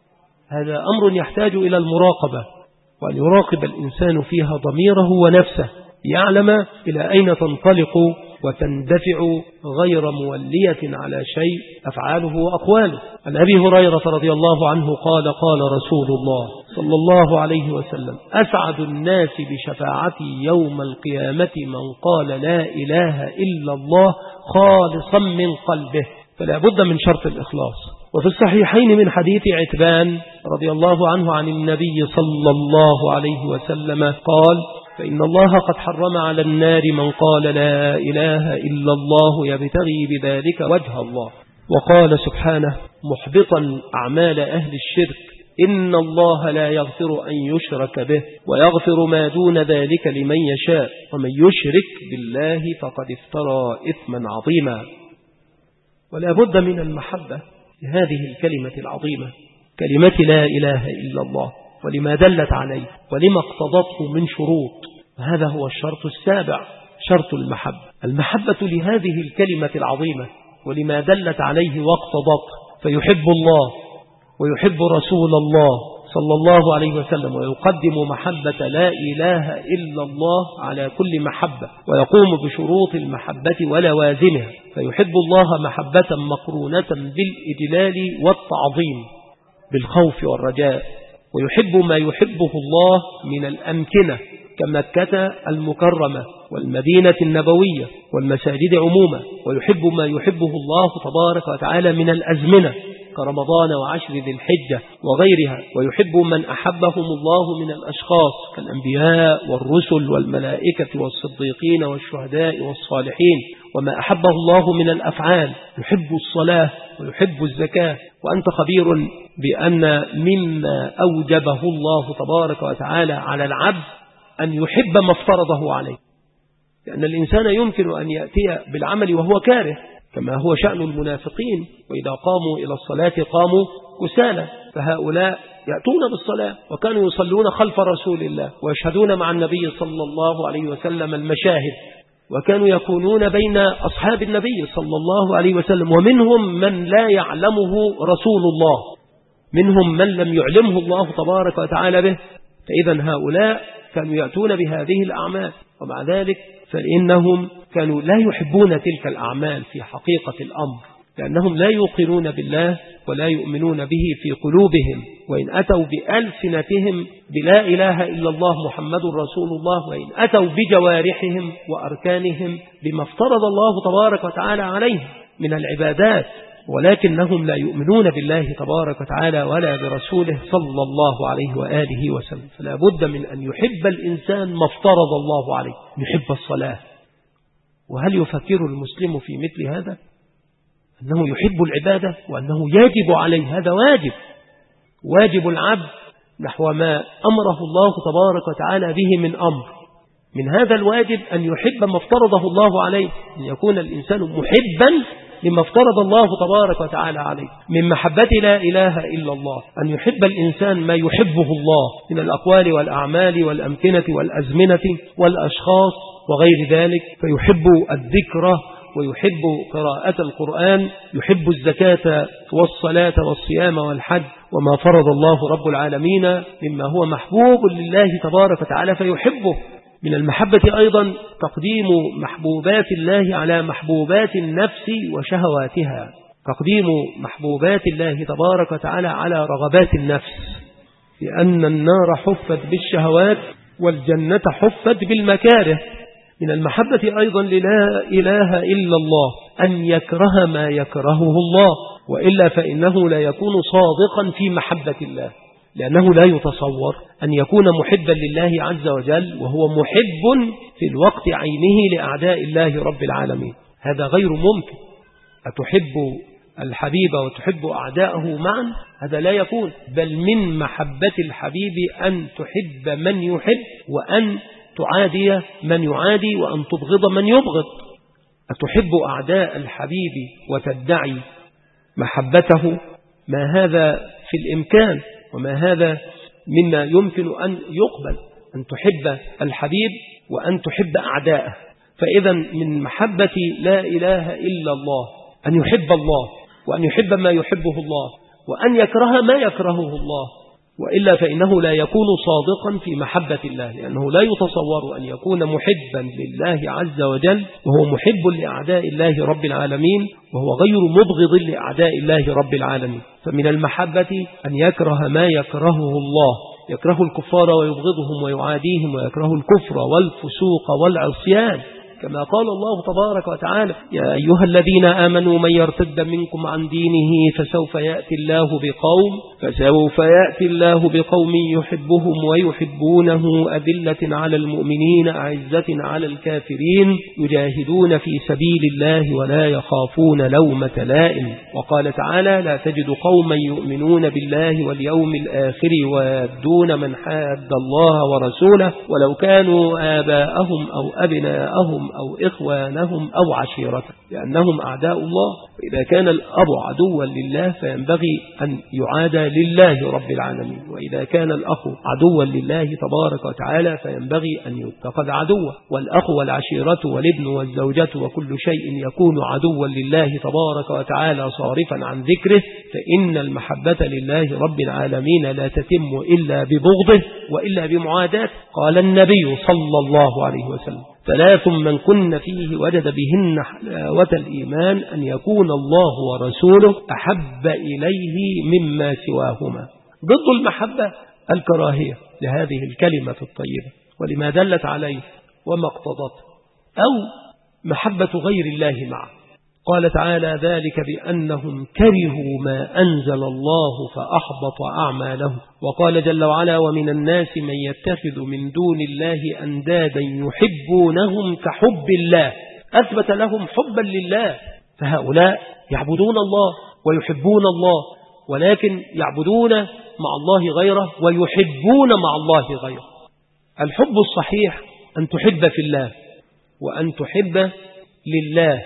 هذا أمر يحتاج إلى المراقبة، وأن يراقب الإنسان فيها ضميره ونفسه، يعلم إلى أين تنطلق وتندفع غير مولية على شيء أفعاله وأقواله. عن أبي هريرة رضي الله عنه قال: قال رسول الله صلى الله عليه وسلم: أسعد الناس بشفاعتي يوم القيامة من قال لا إله إلا الله خالصا من قلبه. فلا بد من شرط الإخلاص. وفي الصحيحين من حديث عتبان رضي الله عنه عن النبي صلى الله عليه وسلم قال: فإن الله قد حرم على النار من قال لا إله إلا الله يبتغي بذلك وجه الله. وقال سبحانه محبطا أعمال أهل الشرك: إن الله لا يغفر أن يشرك به ويغفر ما دون ذلك لمن يشاء ومن يشرك بالله فقد افترى إثما عظيما. ولا بد من المحبة لهذه الكلمة العظيمة، كلمة لا إله إلا الله، ولما دلت عليه ولما اقتضته من شروط. وهذا هو الشرط السابع، شرط المحبة. المحبة لهذه الكلمة العظيمة ولما دلت عليه واقتضته، فيحب الله ويحب رسول الله صلى الله عليه وسلم ويقدم محبة لا إله إلا الله على كل محبة ويقوم بشروط المحبة ولوازمها، فيحب الله محبة مقرونة بالإجلال والتعظيم بالخوف والرجاء، ويحب ما يحبه الله من الأمكنة كمكة المكرمة والمدينة النبوية والمساجد عموما، ويحب ما يحبه الله تبارك وتعالى من الأزمنة كرمضان وعشر ذي الحجة وغيرها، ويحب من أحبهم الله من الأشخاص كالأنبياء والرسل والملائكة والصديقين والشهداء والصالحين، وما أحبه الله من الأفعال، يحب الصلاة ويحب الزكاة. وأنت خبير بأن مما أوجبه الله تبارك وتعالى على العبد أن يحب ما افترضه عليه، لأن الإنسان يمكن أن يأتي بالعمل وهو كاره كما هو شأن المنافقين، وإذا قاموا إلى الصلاة قاموا كسالى، فهؤلاء يأتون بالصلاة وكانوا يصلون خلف رسول الله ويشهدون مع النبي صلى الله عليه وسلم المشاهد، وكانوا يكونون بين أصحاب النبي صلى الله عليه وسلم، ومنهم من لا يعلمه رسول الله، منهم من لم يعلمه الله تبارك وتعالى به، فإذا هؤلاء كانوا يأتون بهذه الأعمال، ومع ذلك فإنهم كانوا لا يحبون تلك الأعمال في حقيقة الأمر، لأنهم لا يوقنون بالله ولا يؤمنون به في قلوبهم، وإن أتوا بألسنتهم بلا إله إلا الله محمد رسول الله، وإن أتوا بجوارحهم وأركانهم بما افترض الله تبارك وتعالى عليهم من العبادات، ولكنهم لا يؤمنون بالله تبارك وتعالى ولا برسوله صلى الله عليه وآله وسلم. فلا بد من أن يحب الإنسان ما افترض الله عليه، يحب الصلاة. وهل يفكر المسلم في مثل هذا؟ أنه يحب العبادة وأنه يجب عليه، هذا واجب العبد نحو ما أمره الله تبارك وتعالى به من أمر. من هذا الواجب أن يحب ما افترضه الله عليه، أن يكون الإنسان محبا لما افترض الله تبارك وتعالى عليه من محبة لا إله إلا الله، أن يحب الإنسان ما يحبه الله من الأقوال والأعمال والأمكنة والأزمنة والأشخاص وغير ذلك، فيحب الذكر ويحب قراءة القرآن، يحب الزكاة والصلاة والصيام والحج وما فرض الله رب العالمين مما هو محبوب لله تبارك وتعالى فيحبه. من المحبة أيضا تقديم محبوبات الله على محبوبات النفس وشهواتها، تقديم محبوبات الله تبارك وتعالى على رغبات النفس، لأن النار حفت بالشهوات والجنة حفت بالمكاره. من المحبة أيضا للا إله إلا الله أن يكره ما يكرهه الله، وإلا فإنه لا يكون صادقا في محبة الله، لأنه لا يتصور أن يكون محبا لله عز وجل وهو محب في الوقت عينه لأعداء الله رب العالمين، هذا غير ممكن. أتحب الحبيب وتحب أعداءه معا؟ هذا لا يكون. بل من محبة الحبيب أن تحب من يحب، وأن تعادي من يعادي، وأن تبغض من يبغض. أتحب أعداء الحبيب وتدعي محبته؟ ما هذا في الإمكان، وما هذا مما يمكن أن يقبل، أن تحب الحبيب وأن تحب أعداءه. فإذا من محبة لا إله إلا الله أن يحب الله، وأن يحب ما يحبه الله، وأن يكره ما يكرهه الله، وإلا فإنه لا يكون صادقا في محبة الله، لأنه لا يتصور أن يكون محبا لله عز وجل وهو محب لأعداء الله رب العالمين، وهو غير مبغض لأعداء الله رب العالمين. فمن المحبة أن يكره ما يكرهه الله، يكره الكفار ويبغضهم ويعاديهم، ويكره الكفر والفسوق والعصيان، كما قال الله تبارك وتعالى: يا أيها الذين آمنوا من يرتد منكم عن دينه فسوف يأتي الله بقوم يحبهم ويحبونه أذلة على المؤمنين أعزة على الكافرين يجاهدون في سبيل الله ولا يخافون لومة لائم. وقال تعالى: لا تجد قوما يؤمنون بالله واليوم الآخر ويدون من حاد الله ورسوله ولو كانوا آباءهم أو أبناءهم أو إخوانهم أو عشيرتهم لأنهم أعداء الله. وإذا كان الأب عدوا لله فينبغي أن يعادى لله رب العالمين، وإذا كان الأخ عدوا لله تبارك وتعالى فينبغي أن يتخذ عدوا. والأخ والعشيرة والابن والزوجة وكل شيء يكون عدوا لله تبارك وتعالى صارفا عن ذكره، فإن المحبة لله رب العالمين لا تتم إلا ببغضه وإلا بمعاداته. قال النبي صلى الله عليه وسلم: 3 من كن فيه وجد بهن حلاوة الإيمان أن يكون الله ورسوله أحب إليه مما سواهما. ضد المحبة الكراهية لهذه الكلمة الطيبة ولما دلت عليه وما اقتضته، أو محبة غير الله معه. قال تعالى: ذلك بأنهم كرهوا ما أنزل الله فأحبط أعمالهم. وقال جل وعلا: ومن الناس من يتخذ من دون الله أندادا يحبونهم كحب الله. أثبت لهم حبا لله، فهؤلاء يعبدون الله ويحبون الله، ولكن يعبدون مع الله غيره ويحبون مع الله غيره. الحب الصحيح أن تحب في الله وأن تحب لله.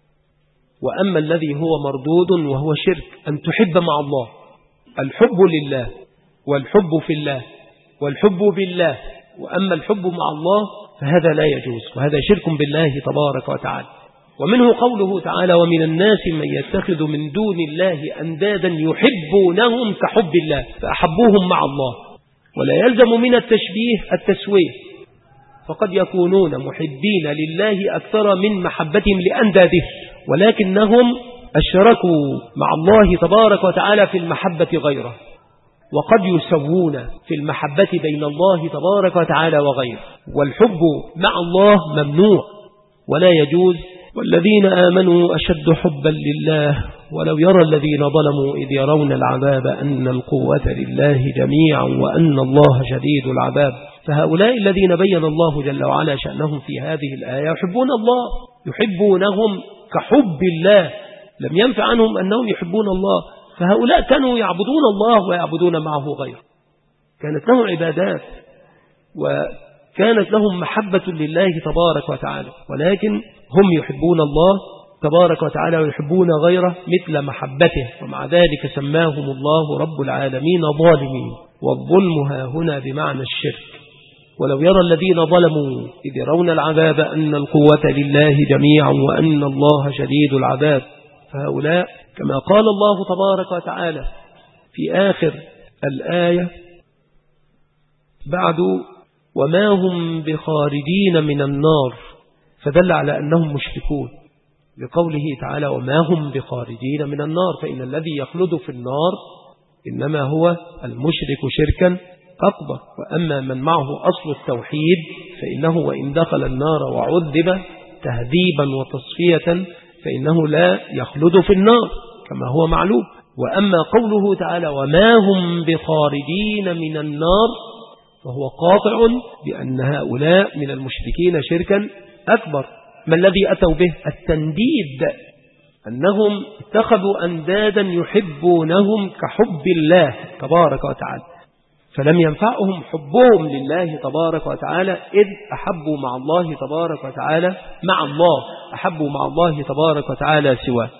وأما الذي هو مردود وهو شرك أن تحب مع الله. الحب لله والحب في الله والحب بالله. وأما الحب مع الله فهذا لا يجوز، وهذا شرك بالله تبارك وتعالى. ومنه قوله تعالى: ومن الناس من يتخذ من دون الله أندادا يحبونهم كحب الله، فأحبوهم مع الله. ولا يلزم من التشبيه التسويه، فقد يكونون محبين لله أكثر من محبتهم لأنداده، ولكنهم أشركوا مع الله تبارك وتعالى في المحبة غيره، وقد يسوون في المحبة بين الله تبارك وتعالى وغيره. والحب مع الله ممنوع ولا يجوز. والذين آمنوا أشد حبا لله ولو يرى الذين ظلموا إذ يرون العذاب أن القوة لله جميعا وأن الله شديد العذاب. فهؤلاء الذين بين الله جل وعلا شأنهم في هذه الآية يحبون الله، يحبونهم كحب الله. لم ينفع عنهم أنهم يحبون الله، فهؤلاء كانوا يعبدون الله ويعبدون معه غيره. كانت لهم عبادات وكانت لهم محبة لله تبارك وتعالى، ولكن هم يحبون الله تبارك وتعالى ويحبون غيره مثل محبته، ومع ذلك سماهم الله رب العالمين ظالمين. والظلم ها هنا بمعنى الشرك. ولو يرى الذين ظلموا إذ يرون العذاب أن القوة لله جميعا وأن الله شديد العذاب. فهؤلاء كما قال الله تبارك وتعالى في آخر الآية بعد: وما هم بخارجين من النار، فدل على أنهم مشركون لقوله تعالى: وما هم بخارجين من النار. فإن الذي يخلد في النار إنما هو المشرك شركا أكبر. وأما من معه أصل التوحيد فإنه وإن دخل النار وعذب تهذيبا وتصفية فإنه لا يخلد في النار كما هو معلوم. وأما قوله تعالى: وما هم بخارجين من النار، فهو قاطع بأن هؤلاء من المشركين شركا أكبر. ما الذي أتوا به؟ التنديد، أنهم اتخذوا أندادا يحبونهم كحب الله تبارك وتعالى، فلم ينفعهم حبهم لله تبارك وتعالى إذ أحبوا مع الله تبارك وتعالى أحبوا مع الله تبارك وتعالى سواه،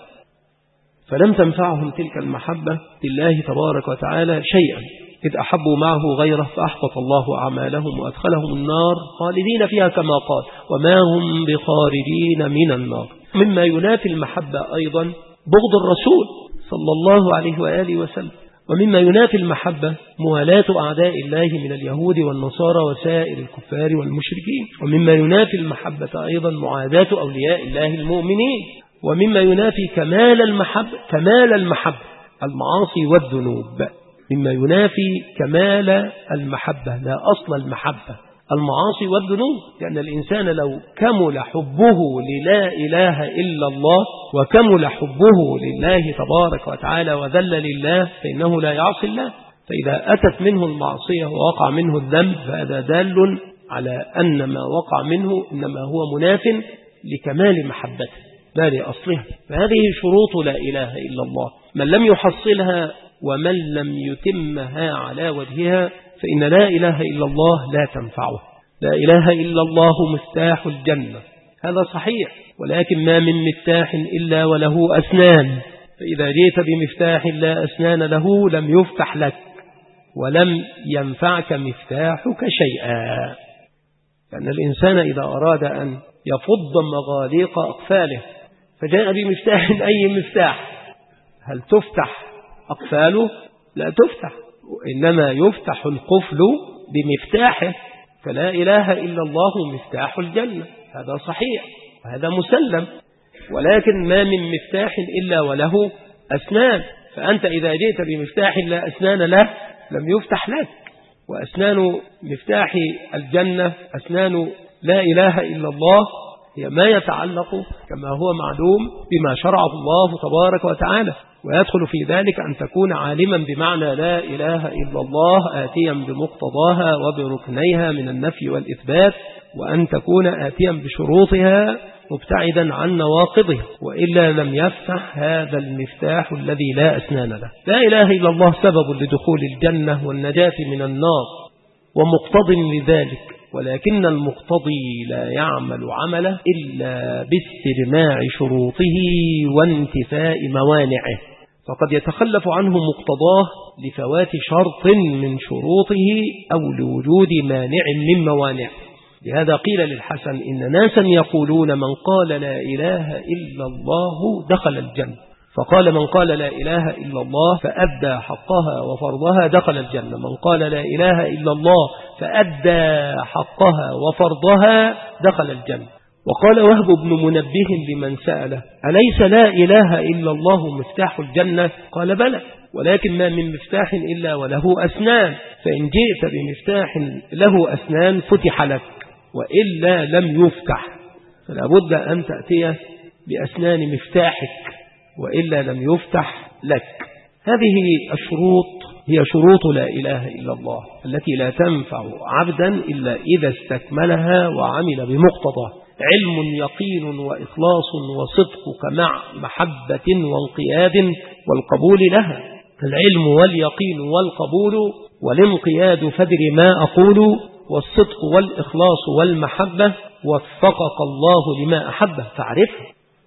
فلم تنفعهم تلك المحبة لله تبارك وتعالى شيئا إذ أحبوا معه غيره، فأحبط الله أعمالهم وأدخلهم النار خالدين فيها كما قال: وما هم بخارجين من النار. مما ينافي المحبة أيضا بغض الرسول صلى الله عليه وآله وسلم. ومما ينافي المحبة موالاة أعداء الله من اليهود والنصارى وسائر الكفار والمشركين. ومما ينافي المحبة أيضا معاداة أولياء الله المؤمنين. ومما ينافي كمال المحبة المعاصي والذنوب. مما ينافي كمال المحبة لا أصل المحبة المعاصي والذنوب، لأن الإنسان لو كمل حبه للا إله إلا الله وكمل حبه لله تبارك وتعالى وذل لله فإنه لا يعصي الله. فإذا أتت منه المعصية ووقع منه الذنب فهذا دال على أن ما وقع منه إنما هو مناف لكمال محبته لا لأصلها. فهذه شروط لا إله إلا الله، من لم يحصلها ومن لم يتمها على وجهها فإن لا إله إلا الله لا تنفعه. لا إله إلا الله مفتاح الجنة، هذا صحيح، ولكن ما من مفتاح إلا وله أسنان، فإذا جئت بمفتاح لا أسنان له لم يفتح لك ولم ينفعك مفتاحك شيئا. لأن الإنسان إذا أراد أن يفض مغاليق أقفاله فجاء بمفتاح أي مفتاح، هل تفتح أقفاله؟ لا تفتح، وإنما يفتح القفل بمفتاحه، فلا إله إلا الله مفتاح الجنة، هذا صحيح وهذا مسلم. ولكن ما من مفتاح إلا وله أسنان، فأنت إذا جئت بمفتاح لا أسنان له لم يفتح لك. وأسنان مفتاح الجنة أسنان لا إله إلا الله هي ما يتعلق كما هو معلوم بما شرعه الله تبارك وتعالى، ويدخل في ذلك أن تكون عالما بمعنى لا إله إلا الله آتيا بمقتضاها وبركنيها من النفي والإثبات، وأن تكون آتيا بشروطها مبتعدا عن نواقضها، وإلا لم يفتح هذا المفتاح الذي لا أسنان له. لا إله إلا الله سبب لدخول الجنة والنجاة من النار ومقتض لذلك، ولكن المقتضي لا يعمل عمله إلا باستجماع شروطه وانتفاء موانعه، فقد يتخلف عنه مقتضاه لفوات شرط من شروطه أو لوجود مانع من موانعه. لهذا قيل للحسن إن ناسا يقولون من قال لا إله إلا الله دخل الجنة، فقال من قال لا إله إلا الله فأدى حقها وفرضها دخل الجنة، من قال لا إله إلا الله فأدى حقها وفرضها دخل الجنة. وقال وهب بن منبه لمن سأله أليس لا إله إلا الله مفتاح الجنة؟ قال بلى، ولكن ما من مفتاح إلا وله أسنان، فإن جئت بمفتاح له أسنان فتح لك، وإلا لم يفتح، فلا بد أن تأتي بأسنان مفتاحك، وإلا لم يفتح لك. هذه الشروط هي شروط لا إله إلا الله التي لا تنفع عبدا إلا إذا استكملها وعمل بمقتضاه: علم يقين وإخلاص وصدق مع محبة وانقياد والقبول لها. العلم واليقين والقبول والانقياد فدر ما أقول، والصدق والإخلاص والمحبة وفقك الله لما أحبه، فاعرفه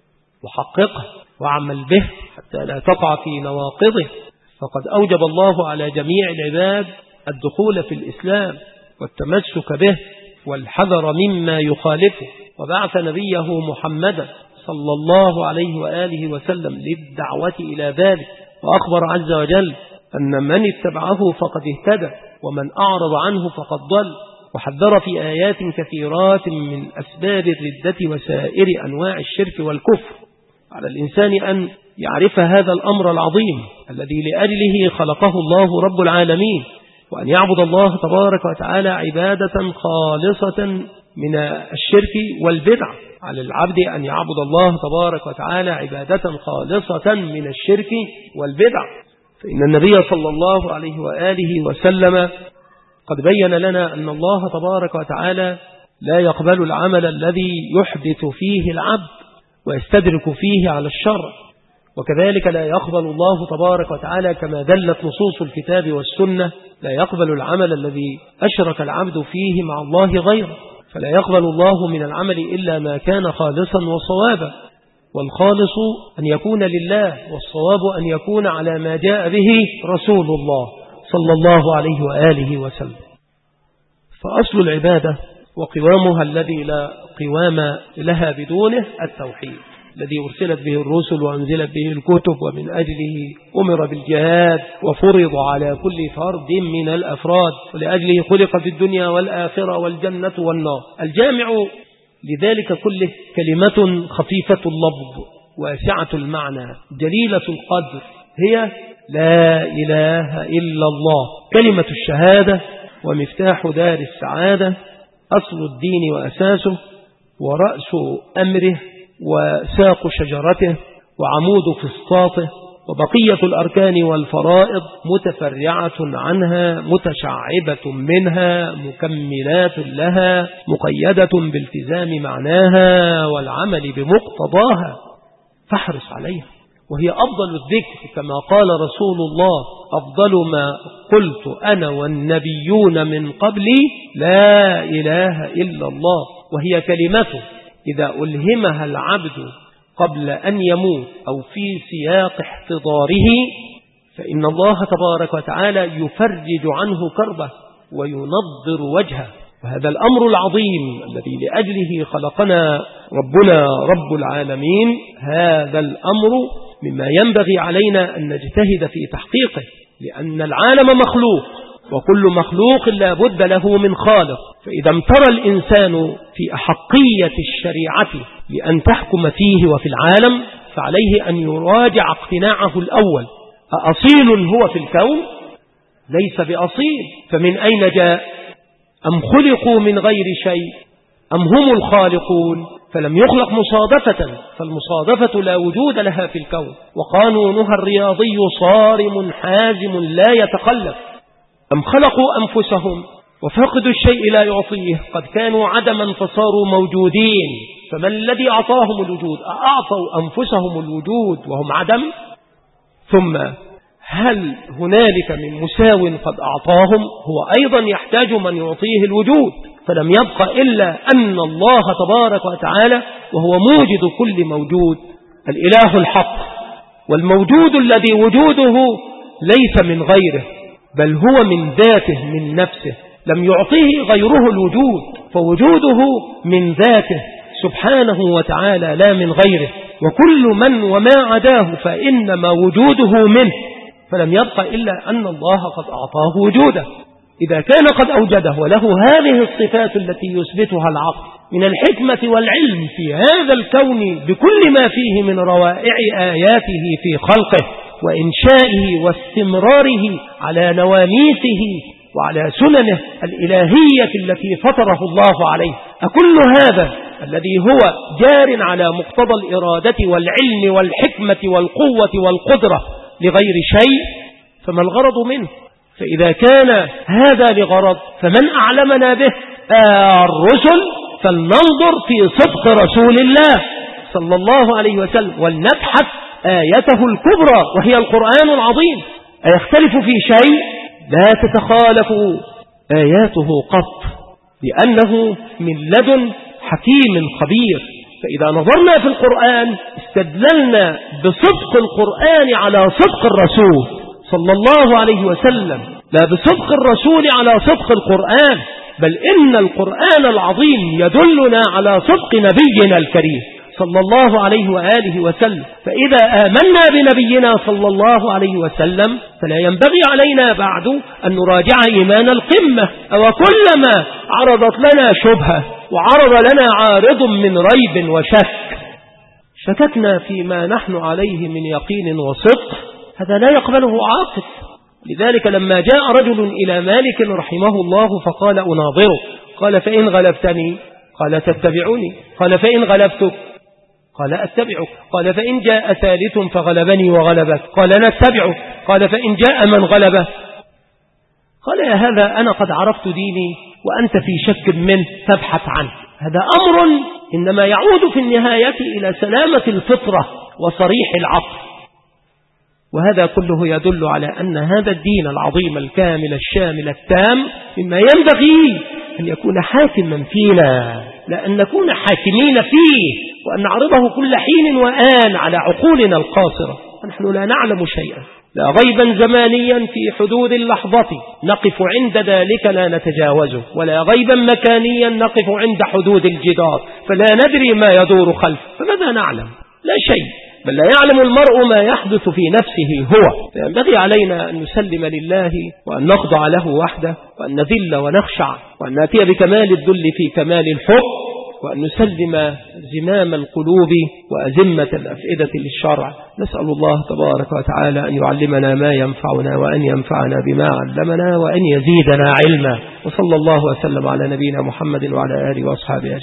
وحققه وعمل به حتى لا تقع في نواقضه. فقد أوجب الله على جميع العباد الدخول في الإسلام والتمسك به والحذر مما يخالفه، وبعث نبيه محمدا صلى الله عليه وآله وسلم للدعوة إلى ذلك، وأخبر عز وجل أن من اتبعه فقد اهتدى ومن أعرض عنه فقد ضل، وحذر في آيات كثيرات من أسباب الردة وسائر أنواع الشرك والكفر. على الإنسان أن يعرف هذا الأمر العظيم الذي لأجله خلقه الله رب العالمين، وأن يعبد الله تبارك وتعالى عبادة خالصة من الشرك والبدع. على العبد أن يعبد الله تبارك وتعالى عبادة خالصة من الشرك والبدع، فإن النبي صلى الله عليه وآله وسلم قد بين لنا أن الله تبارك وتعالى لا يقبل العمل الذي يحدث فيه العبد ويستدرك فيه على الشرع، وكذلك لا يقبل الله تبارك وتعالى كما دلت نصوص الكتاب والسنة لا يقبل العمل الذي أشرك العبد فيه مع الله غيره، فلا يقبل الله من العمل إلا ما كان خالصا وصوابا، والخالص أن يكون لله، والصواب أن يكون على ما جاء به رسول الله صلى الله عليه وآله وسلم. فأصل العبادة وقوامها الذي لا قوام لها بدونه التوحيد الذي أرسلت به الرسل وأنزلت به الكتب، ومن أجله أمر بالجهاد وفرض على كل فرد من الأفراد، ولأجله خلق في الدنيا والآخرة والجنة والنار. الجامع لذلك كله كلمة خفيفة اللفظ واسعة المعنى جليلة القدر، هي لا إله إلا الله، كلمة الشهادة ومفتاح دار السعادة، أصل الدين وأساسه ورأس أمره وساق شجرته وعمود فسطاطه، وبقية الأركان والفرائض متفرعة عنها متشعبة منها مكملات لها مقيدة بالتزام معناها والعمل بمقتضاها، فاحرص عليها، وهي أفضل الذكر كما قال رسول الله: أفضل ما قلت أنا والنبيون من قبلي لا إله إلا الله، وهي كلمته إذا ألهمها العبد قبل أن يموت أو في سياق احتضاره فإن الله تبارك وتعالى يفرج عنه كربه وينضر وجهه. وهذا الأمر العظيم الذي لأجله خلقنا ربنا رب العالمين، هذا الأمر مما ينبغي علينا أن نجتهد في تحقيقه، لأن العالم مخلوق وكل مخلوق لا بد له من خالق. فإذا امترى الإنسان في أحقية الشريعة لأن تحكم فيه وفي العالم فعليه أن يراجع اقتناعه الأول، أأصيل هو في الكون؟ ليس بأصيل، فمن أين جاء؟ أم خلقوا من غير شيء أم هم الخالقون؟ فلم يخلق مصادفة، فالمصادفة لا وجود لها في الكون، وقانونها الرياضي صارم حازم لا يتقلب. أم خلقوا أنفسهم وفقدوا الشيء لا يعطيه، قد كانوا عدما فصاروا موجودين، فمن الذي أعطاهم الوجود؟ أعطوا أنفسهم الوجود وهم عدم؟ ثم هل هنالك من مساو قد أعطاهم؟ هو أيضا يحتاج من يعطيه الوجود، فلم يبق إلا أن الله تبارك وتعالى وهو موجد كل موجود الإله الحق، والموجود الذي وجوده ليس من غيره بل هو من ذاته من نفسه، لم يعطيه غيره الوجود، فوجوده من ذاته سبحانه وتعالى لا من غيره، وكل من وما عداه فإنما وجوده منه، فلم يبق إلا أن الله قد أعطاه وجوده. إذا كان قد أوجده وله هذه الصفات التي يثبتها العقل من الحكمة والعلم في هذا الكون بكل ما فيه من روائع آياته في خلقه وإنشائه واستمراره على نواميسه وعلى سننه الإلهية التي فطره الله عليه، أكل هذا الذي هو جار على مقتضى الإرادة والعلم والحكمة والقوة والقدرة لغير شيء، فما الغرض منه؟ فإذا كان هذا لغرض فمن أعلمنا به؟ الرسل، فلننظر في صدق رسول الله صلى الله عليه وسلم ولنبحث آيته الكبرى وهي القرآن العظيم. أيختلف في شيء؟ لا تتخالف آياته قط، لأنه من لدن حكيم خبير. فإذا نظرنا في القرآن استدللنا بصدق القرآن على صدق الرسول صلى الله عليه وسلم، لا بصدق الرسول على صدق القرآن، بل إن القرآن العظيم يدلنا على صدق نبينا الكريم صلى الله عليه وآله وسلم. فإذا آمنا بنبينا صلى الله عليه وسلم فلا ينبغي علينا بعد أن نراجع إيمان القمة، أو كلما عرضت لنا شبهة وعرض لنا عارض من ريب وشك شككنا فيما نحن عليه من يقين وصدق، هذا لا يقبله عاقل. لذلك لما جاء رجل إلى مالك رحمه الله فقال أناظرك، قال فإن غلبتني؟ قال تتبعني؟ قال فإن غلبتك؟ قال أتبعك. قال فإن جاء ثالث فغلبني وغلبك؟ قال نتبعك. قال فإن جاء من غلبه؟ قال يا هذا أنا قد عرفت ديني وأنت في شك منه فابحث عنه. هذا أمر إنما يعود في النهاية إلى سلامة الفطرة وصريح العقل، وهذا كله يدل على أن هذا الدين العظيم الكامل الشامل التام مما ينبغي أن يكون حاكما فينا، لا أن نكون حاكمين فيه وأن نعرضه كل حين وآن على عقولنا القاصرة. نحن لا نعلم شيئا، لا غيبا زمانيا في حدود اللحظة نقف عند ذلك لا نتجاوزه، ولا غيبا مكانيا نقف عند حدود الجدار فلا ندري ما يدور خلفه. فماذا نعلم؟ لا شيء، بل لا يعلم المرء ما يحدث في نفسه هو. فينبغي علينا أن نسلم لله وأن نخضع له وحده، وأن نذل ونخشع، وأن نأتي بكمال الذل في كمال الحب، وأن نسلم زمام القلوب وأزمة الأفئدة للشرع. نسأل الله تبارك وتعالى أن يعلمنا ما ينفعنا وأن ينفعنا بما علمنا وأن يزيدنا علما. وصلى الله وسلم على نبينا محمد وعلى آله وأصحابه أجمعين.